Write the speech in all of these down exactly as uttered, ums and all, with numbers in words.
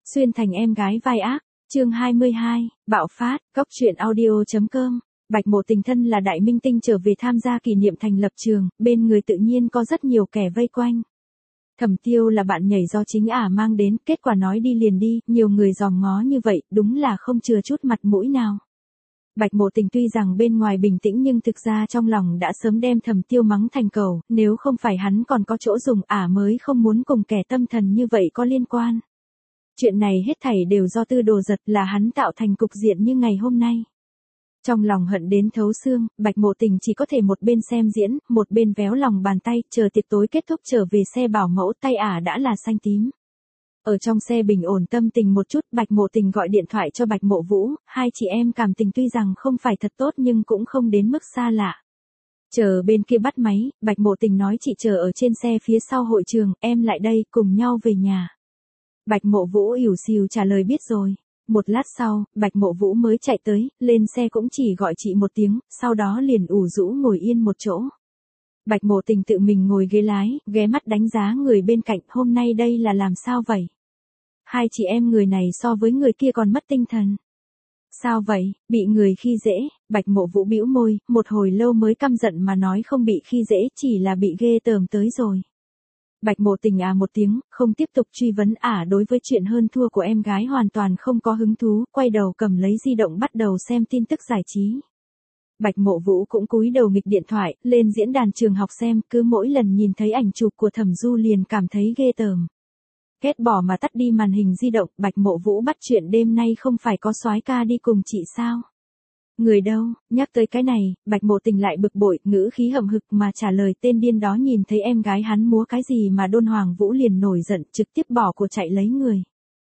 Xuyên thành em gái vai ác, chương hai mươi hai, bạo phát, góc truyện audio.com. Bạch Mộ Tình thân là đại minh tinh trở về tham gia kỷ niệm thành lập trường, bên người tự nhiên có rất nhiều kẻ vây quanh. Thẩm Tiêu là bạn nhảy do chính ả mang đến, kết quả nói đi liền đi, nhiều người dòm ngó như vậy, đúng là không chừa chút mặt mũi nào. Bạch Mộ Tình tuy rằng bên ngoài bình tĩnh nhưng thực ra trong lòng đã sớm đem Thẩm Tiêu mắng thành cầu, nếu không phải hắn còn có chỗ dùng ả mới không muốn cùng kẻ tâm thần như vậy có liên quan. Chuyện này hết thảy đều do Tư Đồ Giật, là hắn tạo thành cục diện như ngày hôm nay. Trong lòng hận đến thấu xương, Bạch Mộ Tình chỉ có thể một bên xem diễn, một bên véo lòng bàn tay, chờ tiệc tối kết thúc trở về xe bảo mẫu, tay ả đã là xanh tím. Ở trong xe bình ổn tâm tình một chút, Bạch Mộ Tình gọi điện thoại cho Bạch Mộ Vũ, hai chị em cảm tình tuy rằng không phải thật tốt nhưng cũng không đến mức xa lạ. Chờ bên kia bắt máy, Bạch Mộ Tình nói chị chờ ở trên xe phía sau hội trường, em lại đây, cùng nhau về nhà. Bạch Mộ Vũ ỉu xìu trả lời biết rồi. Một lát sau, Bạch Mộ Vũ mới chạy tới, lên xe cũng chỉ gọi chị một tiếng, sau đó liền ủ rũ ngồi yên một chỗ. Bạch Mộ Tình tự mình ngồi ghế lái, ghé mắt đánh giá người bên cạnh, hôm nay đây là làm sao vậy? Hai chị em người này so với người kia còn mất tinh thần. Sao vậy, bị người khi dễ? Bạch Mộ Vũ bĩu môi, một hồi lâu mới căm giận mà nói không bị khi dễ, chỉ là bị ghê tởm tới rồi. Bạch Mộ Tình à một tiếng, không tiếp tục truy vấn ả đối với chuyện hơn thua của em gái hoàn toàn không có hứng thú, quay đầu cầm lấy di động bắt đầu xem tin tức giải trí. Bạch Mộ Vũ cũng cúi đầu nghịch điện thoại, lên diễn đàn trường học xem, cứ mỗi lần nhìn thấy ảnh chụp của Thẩm Du liền cảm thấy ghê tởm. Ghét bỏ mà tắt đi màn hình di động, Bạch Mộ Vũ bắt chuyện đêm nay không phải có soái ca đi cùng chị sao? Người đâu? Nhắc tới cái này, Bạch Mộ Tình lại bực bội, ngữ khí hậm hực mà trả lời tên điên đó nhìn thấy em gái hắn múa cái gì mà Đôn Hoàng Vũ liền nổi giận trực tiếp bỏ của chạy lấy người.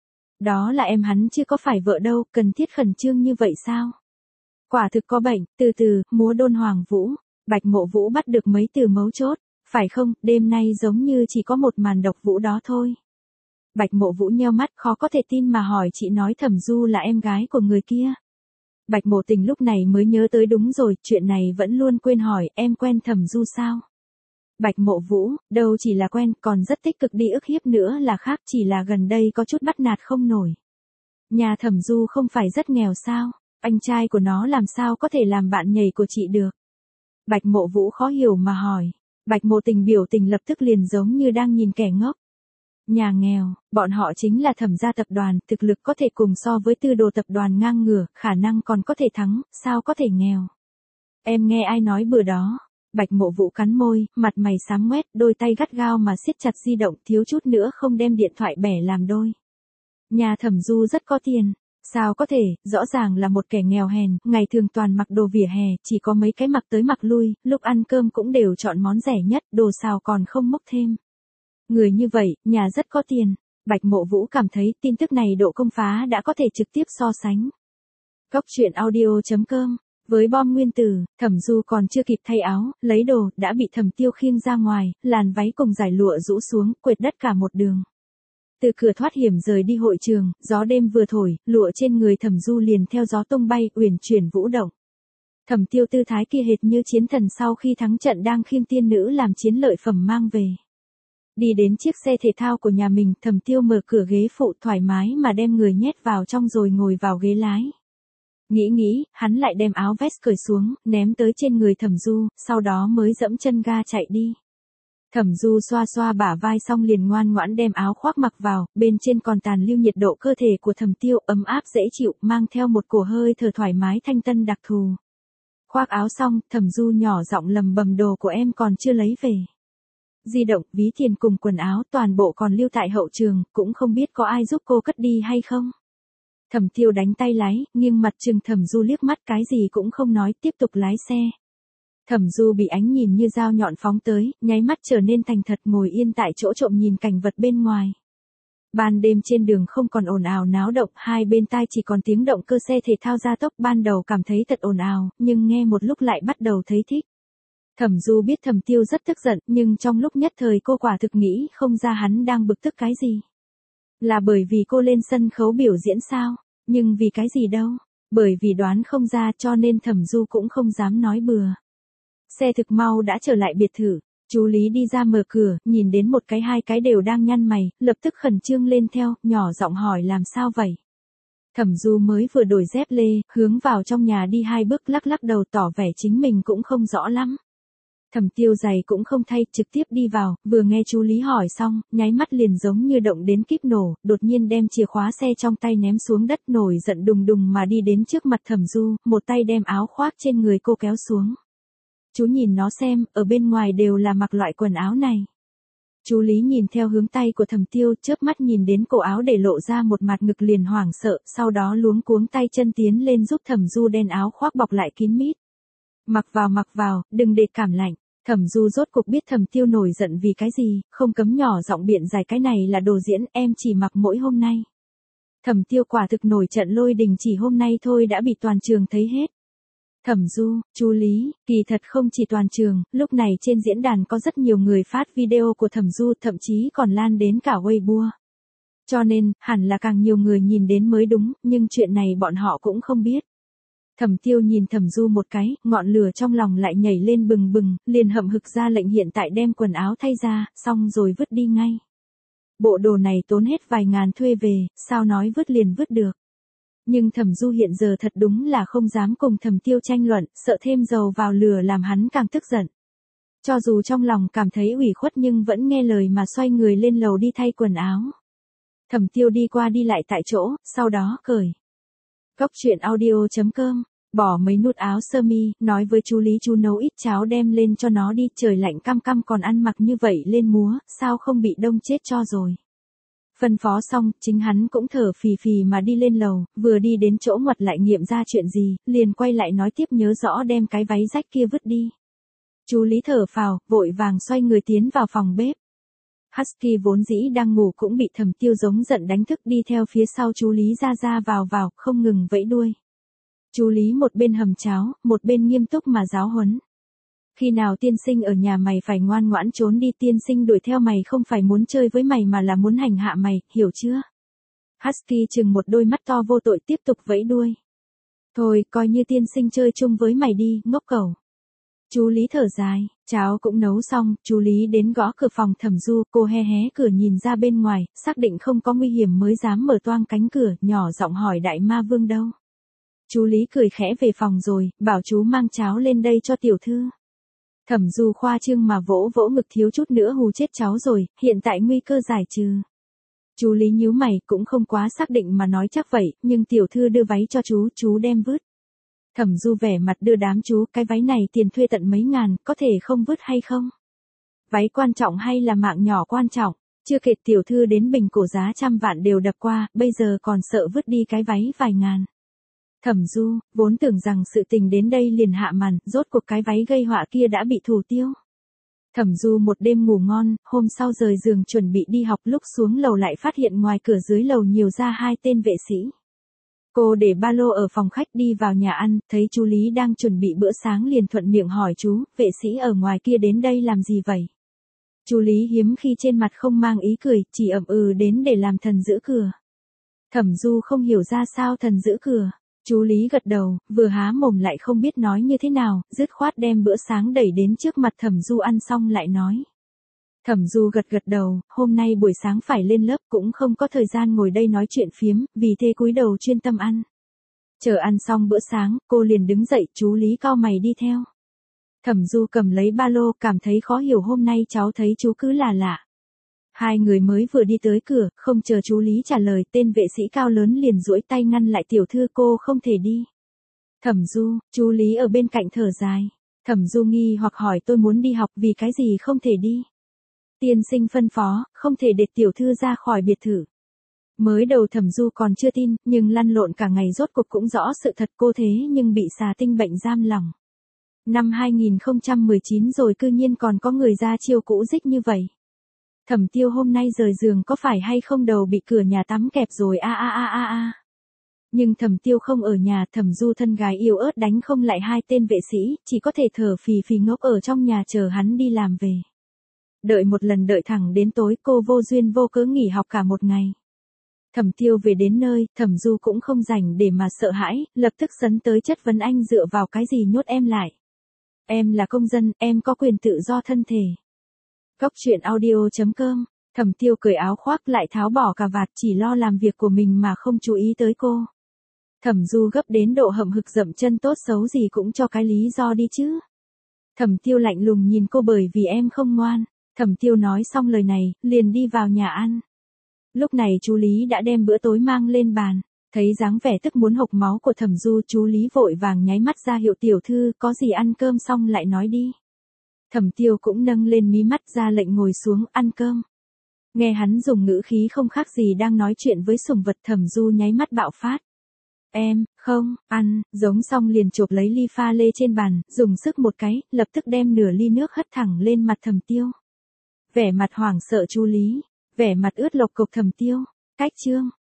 Đó là em hắn chứ có phải vợ đâu, cần thiết khẩn trương như vậy sao? Quả thực có bệnh, từ từ, múa Đôn Hoàng Vũ. Bạch Mộ Vũ bắt được mấy từ mấu chốt, phải không, đêm nay giống như chỉ có một màn độc vũ đó thôi. Bạch Mộ Vũ nheo mắt khó có thể tin mà hỏi chị nói Thẩm Du là em gái của người kia. Bạch Mộ Tình lúc này mới nhớ tới đúng rồi, chuyện này vẫn luôn quên hỏi, em quen Thẩm Du sao? Bạch Mộ Vũ, đâu chỉ là quen, còn rất tích cực đi ức hiếp nữa là khác, chỉ là gần đây có chút bắt nạt không nổi. Nhà Thẩm Du không phải rất nghèo sao, anh trai của nó làm sao có thể làm bạn nhảy của chị được? Bạch Mộ Vũ khó hiểu mà hỏi. Bạch Mộ Tình biểu tình lập tức liền giống như đang nhìn kẻ ngốc. Nhà nghèo, bọn họ chính là Thẩm gia tập đoàn, thực lực có thể cùng so với Tư Đồ tập đoàn ngang ngửa, khả năng còn có thể thắng, sao có thể nghèo. Em nghe ai nói bữa đó? Bạch Mộ Vũ cắn môi, mặt mày xám ngoét, đôi tay gắt gao mà siết chặt di động, thiếu chút nữa không đem điện thoại bẻ làm đôi. Nhà Thẩm Du rất có tiền. Sao có thể, rõ ràng là một kẻ nghèo hèn, ngày thường toàn mặc đồ vỉa hè, chỉ có mấy cái mặc tới mặc lui, lúc ăn cơm cũng đều chọn món rẻ nhất, đồ xào còn không mốc thêm. Người như vậy, nhà rất có tiền. Bạch Mộ Vũ cảm thấy tin tức này độ công phá đã có thể trực tiếp so sánh. Góc truyện audio.com. Với bom nguyên tử, Thẩm Du còn chưa kịp thay áo, lấy đồ, đã bị Thẩm Tiêu khiêng ra ngoài, làn váy cùng dải lụa rũ xuống, quệt đất cả một đường. Từ cửa thoát hiểm rời đi hội trường, gió đêm vừa thổi, lụa trên người Thẩm Du liền theo gió tung bay, uyển chuyển vũ động. Thẩm Tiêu tư thái kia hệt như chiến thần sau khi thắng trận đang khiêng tiên nữ làm chiến lợi phẩm mang về. Đi đến chiếc xe thể thao của nhà mình, Thẩm Tiêu mở cửa ghế phụ thoải mái mà đem người nhét vào trong rồi ngồi vào ghế lái. Nghĩ nghĩ, hắn lại đem áo vest cởi xuống, ném tới trên người Thẩm Du, sau đó mới dẫm chân ga chạy đi. Thẩm Du xoa xoa bả vai xong liền ngoan ngoãn đem áo khoác mặc vào, bên trên còn tàn lưu nhiệt độ cơ thể của Thẩm Tiêu ấm áp dễ chịu, mang theo một cổ hơi thở thoải mái thanh tân đặc thù. Khoác áo xong, Thẩm Du nhỏ giọng lầm bầm đồ của em còn chưa lấy về. Di động, ví tiền cùng quần áo toàn bộ còn lưu tại hậu trường, cũng không biết có ai giúp cô cất đi hay không. Thẩm Tiêu đánh tay lái, nghiêng mặt chừng Thẩm Du liếc mắt cái gì cũng không nói, tiếp tục lái xe. Thẩm Du bị ánh nhìn như dao nhọn phóng tới, nháy mắt trở nên thành thật ngồi yên tại chỗ trộm nhìn cảnh vật bên ngoài. Ban đêm trên đường không còn ồn ào náo động, hai bên tai chỉ còn tiếng động cơ xe thể thao gia tốc, ban đầu cảm thấy thật ồn ào, nhưng nghe một lúc lại bắt đầu thấy thích. Thẩm Du biết Thẩm Tiêu rất tức giận, nhưng trong lúc nhất thời cô quả thực nghĩ không ra hắn đang bực tức cái gì. Là bởi vì cô lên sân khấu biểu diễn sao? Nhưng vì cái gì đâu? Bởi vì đoán không ra cho nên Thẩm Du cũng không dám nói bừa. Xe thực mau đã trở lại biệt thự. Chú Lý đi ra mở cửa, nhìn đến một cái hai cái đều đang nhăn mày, lập tức khẩn trương lên theo, nhỏ giọng hỏi làm sao vậy. Thẩm Du mới vừa đổi dép lê, hướng vào trong nhà đi hai bước lắc lắc đầu tỏ vẻ chính mình cũng không rõ lắm. Thẩm Tiêu giày cũng không thay, trực tiếp đi vào, vừa nghe chú Lý hỏi xong, nháy mắt liền giống như động đến kíp nổ, đột nhiên đem chìa khóa xe trong tay ném xuống đất, nổi giận đùng đùng mà đi đến trước mặt Thẩm Du, một tay đem áo khoác trên người cô kéo xuống. Chú nhìn nó xem, ở bên ngoài đều là mặc loại quần áo này. Chú Lý nhìn theo hướng tay của Thẩm Tiêu, chớp mắt nhìn đến cổ áo để lộ ra một mặt ngực liền hoảng sợ, sau đó luống cuống tay chân tiến lên giúp Thẩm Du đen áo khoác bọc lại kín mít. Mặc vào mặc vào, đừng để cảm lạnh. Thẩm Du rốt cuộc biết Thẩm Tiêu nổi giận vì cái gì, không cấm nhỏ giọng biện giải cái này là đồ diễn, em chỉ mặc mỗi hôm nay. Thẩm Tiêu quả thực nổi trận lôi đình, chỉ hôm nay thôi đã bị toàn trường thấy hết. Thẩm Du, chú Lý, kỳ thật không chỉ toàn trường, lúc này trên diễn đàn có rất nhiều người phát video của Thẩm Du, thậm chí còn lan đến cả Weibo. Cho nên, hẳn là càng nhiều người nhìn đến mới đúng, nhưng chuyện này bọn họ cũng không biết. Thẩm Tiêu nhìn Thẩm Du một cái, ngọn lửa trong lòng lại nhảy lên bừng bừng, liền hậm hực ra lệnh hiện tại đem quần áo thay ra, xong rồi vứt đi ngay. Bộ đồ này tốn hết vài ngàn thuê về, sao nói vứt liền vứt được. Nhưng Thẩm Du hiện giờ thật đúng là không dám cùng Thẩm Tiêu tranh luận, sợ thêm dầu vào lửa làm hắn càng tức giận. Cho dù trong lòng cảm thấy ủy khuất nhưng vẫn nghe lời mà xoay người lên lầu đi thay quần áo. Thẩm Tiêu đi qua đi lại tại chỗ, sau đó cởi. Cóc truyện audio chấm com, bỏ mấy nút áo sơ mi, nói với chú Lý chú nấu ít cháo đem lên cho nó đi, trời lạnh căm căm còn ăn mặc như vậy lên múa, sao không bị đông chết cho rồi. Phân phó xong, chính hắn cũng thở phì phì mà đi lên lầu, vừa đi đến chỗ ngoặt lại nghiệm ra chuyện gì, liền quay lại nói tiếp nhớ rõ đem cái váy rách kia vứt đi. Chú Lý thở phào, vội vàng xoay người tiến vào phòng bếp. Husky vốn dĩ đang ngủ cũng bị Thẩm Tiêu giống giận đánh thức, đi theo phía sau chú Lý ra ra vào vào, không ngừng vẫy đuôi. Chú Lý một bên hầm cháo, một bên nghiêm túc mà giáo huấn. Khi nào tiên sinh ở nhà mày phải ngoan ngoãn trốn đi, tiên sinh đuổi theo mày không phải muốn chơi với mày mà là muốn hành hạ mày, hiểu chưa? Husky chừng một đôi mắt to vô tội tiếp tục vẫy đuôi. Thôi, coi như tiên sinh chơi chung với mày đi, ngốc cẩu. Chú Lý thở dài, cháo cũng nấu xong, chú Lý đến gõ cửa phòng Thẩm Du, cô hé hé cửa nhìn ra bên ngoài, xác định không có nguy hiểm mới dám mở toang cánh cửa, nhỏ giọng hỏi đại ma vương đâu. Chú Lý cười khẽ về phòng rồi, bảo chú mang cháo lên đây cho tiểu thư. Thẩm Du khoa trương mà vỗ vỗ ngực, thiếu chút nữa hù chết cháu rồi, hiện tại nguy cơ giải trừ. Chú Lý nhíu mày, cũng không quá xác định mà nói chắc vậy, nhưng tiểu thư đưa váy cho chú, chú đem vứt. Thẩm Du vẻ mặt đưa đám, chú, cái váy này tiền thuê tận mấy ngàn, có thể không vứt hay không? Váy quan trọng hay là mạng nhỏ quan trọng? Chưa kể tiểu thư đến bình cổ giá trăm vạn đều đập qua, bây giờ còn sợ vứt đi cái váy vài ngàn. Thẩm Du, vốn tưởng rằng sự tình đến đây liền hạ màn, rốt cuộc cái váy gây họa kia đã bị thủ tiêu. Thẩm Du một đêm ngủ ngon, hôm sau rời giường chuẩn bị đi học, lúc xuống lầu lại phát hiện ngoài cửa dưới lầu nhiều ra hai tên vệ sĩ. Cô để ba lô ở phòng khách đi vào nhà ăn, thấy chú Lý đang chuẩn bị bữa sáng liền thuận miệng hỏi chú, vệ sĩ ở ngoài kia đến đây làm gì vậy? Chú Lý hiếm khi trên mặt không mang ý cười, chỉ ậm ừ đến để làm thần giữ cửa. Thẩm Du không hiểu ra sao thần giữ cửa. Chú Lý gật đầu, vừa há mồm lại không biết nói như thế nào, dứt khoát đem bữa sáng đẩy đến trước mặt Thẩm Du ăn xong lại nói. Thẩm Du gật gật đầu, hôm nay buổi sáng phải lên lớp cũng không có thời gian ngồi đây nói chuyện phiếm, vì thế cúi đầu chuyên tâm ăn. Chờ ăn xong bữa sáng, cô liền đứng dậy, chú Lý cau mày đi theo. Thẩm Du cầm lấy ba lô, cảm thấy khó hiểu, hôm nay cháu thấy chú cứ là lạ. Hai người mới vừa đi tới cửa, không chờ chú Lý trả lời, tên vệ sĩ cao lớn liền duỗi tay ngăn lại, tiểu thư cô không thể đi. Thẩm Du, chú Lý ở bên cạnh thở dài. Thẩm Du nghi hoặc hỏi, tôi muốn đi học, vì cái gì không thể đi? Tiên sinh phân phó, không thể để tiểu thư ra khỏi biệt thự. Mới đầu Thẩm Du còn chưa tin, nhưng lăn lộn cả ngày rốt cuộc cũng rõ sự thật, cô thế nhưng bị xà tinh bệnh giam lỏng. Năm hai nghìn không trăm mười chín rồi cư nhiên còn có người ra chiêu cũ dích như vậy. Thẩm Tiêu hôm nay rời giường có phải hay không đầu bị cửa nhà tắm kẹp rồi a a a a a. Nhưng Thẩm Tiêu không ở nhà, Thẩm Du thân gái yêu ớt đánh không lại hai tên vệ sĩ, chỉ có thể thở phì phì ngốc ở trong nhà chờ hắn đi làm về. Đợi một lần đợi thẳng đến tối, cô vô duyên vô cớ nghỉ học cả một ngày. Thẩm Tiêu về đến nơi, Thẩm Du cũng không rảnh để mà sợ hãi, lập tức sấn tới chất vấn, anh dựa vào cái gì nhốt em lại? Em là công dân, em có quyền tự do thân thể. Cốc truyện audio chấm com. Thẩm Tiêu cởi áo khoác lại tháo bỏ cà vạt, chỉ lo làm việc của mình mà không chú ý tới cô. Thẩm Du gấp đến độ hậm hực dậm chân, tốt xấu gì cũng cho cái lý do đi chứ. Thẩm Tiêu lạnh lùng nhìn cô, bởi vì em không ngoan. Thẩm Tiêu nói xong lời này, liền đi vào nhà ăn. Lúc này chú Lý đã đem bữa tối mang lên bàn. Thấy dáng vẻ tức muốn hộc máu của Thẩm Du, chú Lý vội vàng nháy mắt ra hiệu tiểu thư, có gì ăn cơm xong lại nói đi. Thẩm Tiêu cũng nâng lên mí mắt ra lệnh ngồi xuống ăn cơm. Nghe hắn dùng ngữ khí không khác gì đang nói chuyện với sủng vật, Thẩm Du nháy mắt bạo phát. Em, không, ăn, giống xong liền chộp lấy ly pha lê trên bàn, dùng sức một cái, lập tức đem nửa ly nước hất thẳng lên mặt Thẩm Tiêu. Vẻ mặt hoảng sợ chú Lý, vẻ mặt ướt lộc cộc Thẩm Tiêu, cách chương.